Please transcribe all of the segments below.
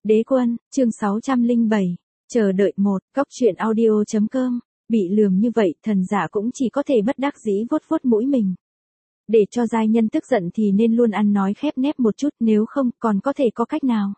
Đế quân, chương 607. Chờ đợi một, góc truyện audio.com. Bị lườm như vậy, thần giả cũng chỉ có thể bất đắc dĩ vuốt vuốt mũi mình. Để cho giai nhân tức giận thì nên luôn ăn nói khép nép một chút, nếu không còn có thể có cách nào.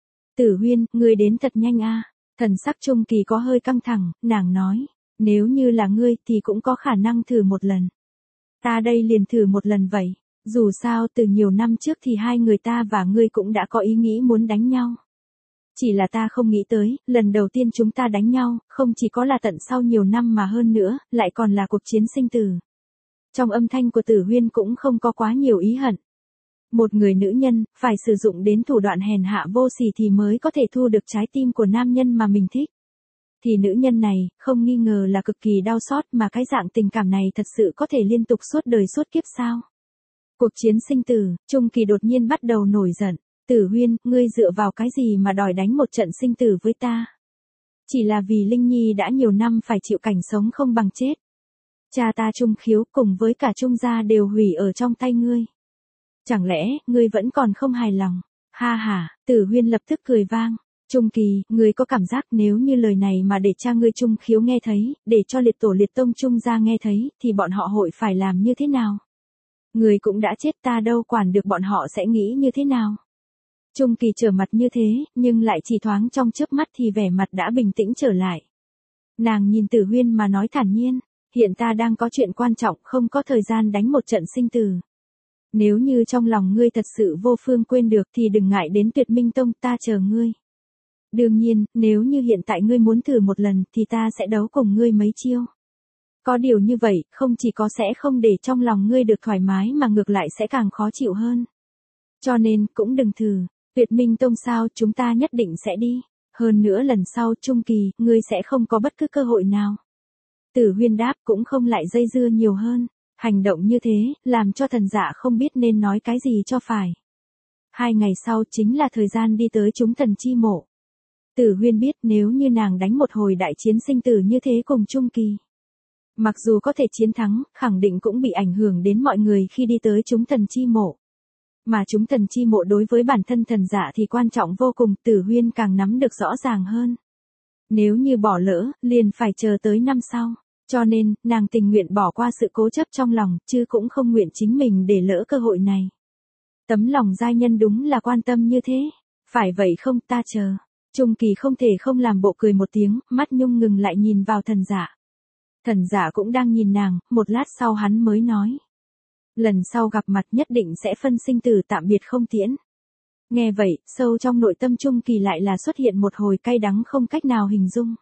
Tử Huyên, ngươi đến thật nhanh a. Thần sắc Trung Kỳ có hơi căng thẳng, nàng nói, nếu như là ngươi thì cũng có khả năng thử một lần. Ta đây liền thử một lần vậy. Dù sao từ nhiều năm trước thì hai người ta và ngươi cũng đã có ý nghĩ muốn đánh nhau. Chỉ là ta không nghĩ tới, lần đầu tiên chúng ta đánh nhau, không chỉ có là tận sau nhiều năm mà hơn nữa, lại còn là cuộc chiến sinh tử. Trong âm thanh của Tử Huyên cũng không có quá nhiều ý hận. Một người nữ nhân, phải sử dụng đến thủ đoạn hèn hạ vô sỉ thì mới có thể thu được trái tim của nam nhân mà mình thích. Thì nữ nhân này, không nghi ngờ là cực kỳ đau xót mà cái dạng tình cảm này thật sự có thể liên tục suốt đời suốt kiếp sao. Cuộc chiến sinh tử, Trung Kỳ đột nhiên bắt đầu nổi giận. Tử Huyên, ngươi dựa vào cái gì mà đòi đánh một trận sinh tử với ta? Chỉ là vì Linh Nhi đã nhiều năm phải chịu cảnh sống không bằng chết. Cha ta Trung Khiếu cùng với cả Trung gia đều hủy ở trong tay ngươi. Chẳng lẽ, ngươi vẫn còn không hài lòng? Ha ha, Tử Huyên lập tức cười vang. Trung Kỳ, ngươi có cảm giác nếu như lời này mà để cha ngươi Trung Khiếu nghe thấy, để cho liệt tổ liệt tông Trung gia nghe thấy, thì bọn họ hội phải làm như thế nào? Ngươi cũng đã chết, ta đâu quản được bọn họ sẽ nghĩ như thế nào? Trung Kỳ trở mặt như thế, nhưng lại chỉ thoáng trong chớp mắt thì vẻ mặt đã bình tĩnh trở lại. Nàng nhìn Tử Huyên mà nói thản nhiên, hiện ta đang có chuyện quan trọng, không có thời gian đánh một trận sinh tử. Nếu như trong lòng ngươi thật sự vô phương quên được thì đừng ngại đến Tuyệt Minh Tông, ta chờ ngươi. Đương nhiên, nếu như hiện tại ngươi muốn thử một lần thì ta sẽ đấu cùng ngươi mấy chiêu. Có điều như vậy, không chỉ có sẽ không để trong lòng ngươi được thoải mái mà ngược lại sẽ càng khó chịu hơn. Cho nên, cũng đừng thử. Tuyệt Minh Tông sao, chúng ta nhất định sẽ đi. Hơn nữa lần sau Trung Kỳ, ngươi sẽ không có bất cứ cơ hội nào. Tử Huyên đáp, cũng không lại dây dưa nhiều hơn. Hành động như thế, làm cho thần giả không biết nên nói cái gì cho phải. 2 ngày sau chính là thời gian đi tới chúng thần chi mộ. Tử Huyên biết nếu như nàng đánh một hồi đại chiến sinh tử như thế cùng Trung Kỳ. Mặc dù có thể chiến thắng, khẳng định cũng bị ảnh hưởng đến mọi người khi đi tới chúng thần chi mộ. Mà chúng thần chi mộ đối với bản thân thần giả thì quan trọng vô cùng, Tử Huyên càng nắm được rõ ràng hơn. Nếu như bỏ lỡ, liền phải chờ tới năm sau. Cho nên, nàng tình nguyện bỏ qua sự cố chấp trong lòng, chứ cũng không nguyện chính mình để lỡ cơ hội này. Tấm lòng giai nhân đúng là quan tâm như thế. Phải vậy không, ta chờ. Trung Kỳ không thể không làm bộ cười một tiếng, mắt nhung ngừng lại nhìn vào thần giả. Thần giả cũng đang nhìn nàng, một lát sau hắn mới nói. Lần sau gặp mặt nhất định sẽ phân sinh tử tạm biệt không tiễn. Nghe vậy, sâu trong nội tâm Trung Kỳ lại là xuất hiện một hồi cay đắng không cách nào hình dung.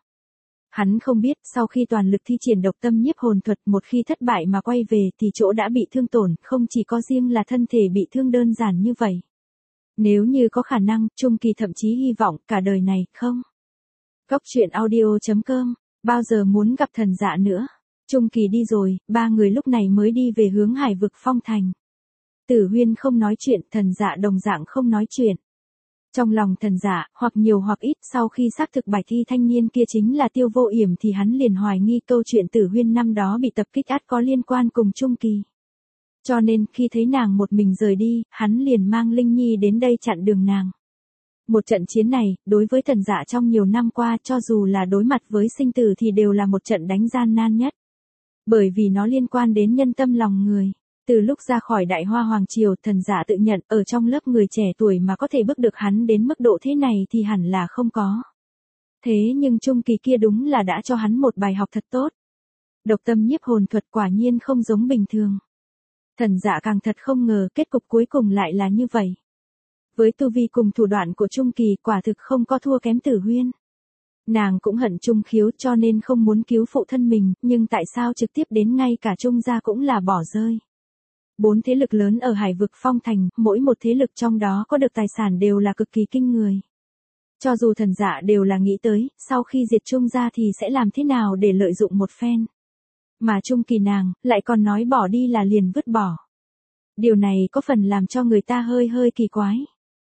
Hắn không biết sau khi toàn lực thi triển độc tâm nhiếp hồn thuật một khi thất bại mà quay về thì chỗ đã bị thương tổn, không chỉ có riêng là thân thể bị thương đơn giản như vậy. Nếu như có khả năng, Trung Kỳ thậm chí hy vọng cả đời này, không. Góc truyện audio.com, bao giờ muốn gặp thần dạ nữa. Trung Kỳ đi rồi, 3 người lúc này mới đi về hướng Hải vực Phong Thành. Tử Huyên không nói chuyện, thần dạ đồng dạng không nói chuyện. Trong lòng thần dạ, hoặc nhiều hoặc ít sau khi xác thực bài thi thanh niên kia chính là Tiêu Vô Yểm thì hắn liền hoài nghi câu chuyện Tử Huyên năm đó bị tập kích ắt có liên quan cùng Trung Kỳ. Cho nên, khi thấy nàng một mình rời đi, hắn liền mang Linh Nhi đến đây chặn đường nàng. Một trận chiến này, đối với thần dạ trong nhiều năm qua cho dù là đối mặt với sinh tử thì đều là một trận đánh gian nan nhất. Bởi vì nó liên quan đến nhân tâm lòng người. Từ lúc ra khỏi Đại Hoa Hoàng Triều, thần giả tự nhận ở trong lớp người trẻ tuổi mà có thể bước được hắn đến mức độ thế này thì hẳn là không có. Thế nhưng Trung Kỳ kia đúng là đã cho hắn một bài học thật tốt. Độc tâm nhiếp hồn thuật quả nhiên không giống bình thường. Thần giả càng thật không ngờ kết cục cuối cùng lại là như vậy. Với tu vi cùng thủ đoạn của Trung Kỳ quả thực không có thua kém Tử Huyên. Nàng cũng hận Trung Khiếu cho nên không muốn cứu phụ thân mình, nhưng tại sao trực tiếp đến ngay cả Trung gia cũng là bỏ rơi. 4 thế lực lớn ở Hải vực Phong Thành, mỗi một thế lực trong đó có được tài sản đều là cực kỳ kinh người. Cho dù thần giả đều là nghĩ tới, sau khi diệt Trung gia thì sẽ làm thế nào để lợi dụng một phen. Mà Trung Kỳ nàng, lại còn nói bỏ đi là liền vứt bỏ. Điều này có phần làm cho người ta hơi kỳ quái.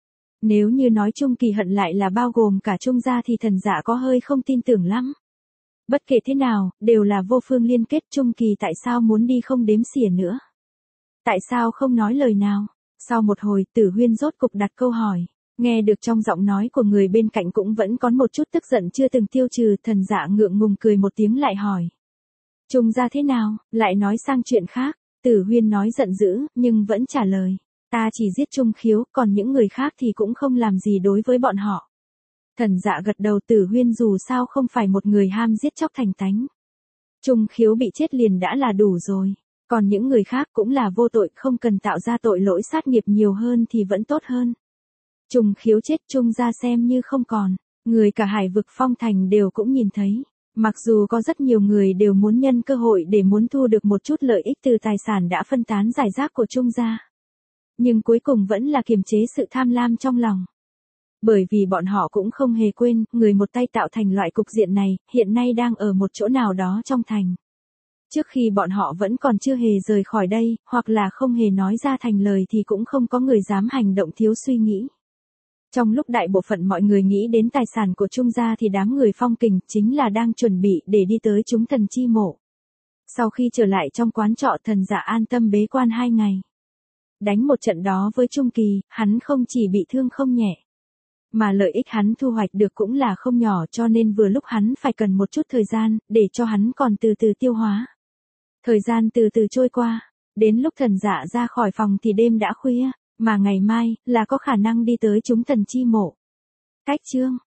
Nếu như nói Trung Kỳ hận lại là bao gồm cả Trung gia thì thần giả có hơi không tin tưởng lắm. Bất kể thế nào, đều là vô phương liên kết, Trung Kỳ tại sao muốn đi không đếm xỉa nữa. Tại sao không nói lời nào? Sau một hồi, Tử Huyên rốt cục đặt câu hỏi. Nghe được trong giọng nói của người bên cạnh cũng vẫn có một chút tức giận chưa từng tiêu trừ, Thần Dạ ngượng ngùng cười một tiếng lại hỏi. Trung gia thế nào, lại nói sang chuyện khác. Tử Huyên nói giận dữ, nhưng vẫn trả lời. Ta chỉ giết Trung Khiếu, còn những người khác thì cũng không làm gì đối với bọn họ. Thần Dạ gật đầu, Tử Huyên dù sao không phải một người ham giết chóc thành tánh. Trung Khiếu bị chết liền đã là đủ rồi. Còn những người khác cũng là vô tội, không cần tạo ra tội lỗi sát nghiệp nhiều hơn thì vẫn tốt hơn. Trung Khiếu chết, Trung gia xem như không còn. Người cả Hải vực Phong Thành đều cũng nhìn thấy. Mặc dù có rất nhiều người đều muốn nhân cơ hội để muốn thu được một chút lợi ích từ tài sản đã phân tán rải rác của Trung gia. Nhưng cuối cùng vẫn là kiềm chế sự tham lam trong lòng. Bởi vì bọn họ cũng không hề quên, người một tay tạo thành loại cục diện này, hiện nay đang ở một chỗ nào đó trong thành. Trước khi bọn họ vẫn còn chưa hề rời khỏi đây, hoặc là không hề nói ra thành lời thì cũng không có người dám hành động thiếu suy nghĩ. Trong lúc đại bộ phận mọi người nghĩ đến tài sản của Trung gia thì đám người Phong Kình chính là đang chuẩn bị để đi tới chúng thần chi mộ. Sau khi trở lại trong quán trọ, Thần Dạ an tâm bế quan 2 ngày. Đánh một trận đó với Trung Kỳ, hắn không chỉ bị thương không nhẹ. Mà lợi ích hắn thu hoạch được cũng là không nhỏ, cho nên vừa lúc hắn phải cần một chút thời gian, để cho hắn còn từ từ tiêu hóa. Thời gian từ từ trôi qua, đến lúc Thần Dạ ra khỏi phòng thì đêm đã khuya, mà ngày mai, là có khả năng đi tới chúng thần chi mộ. Cách chương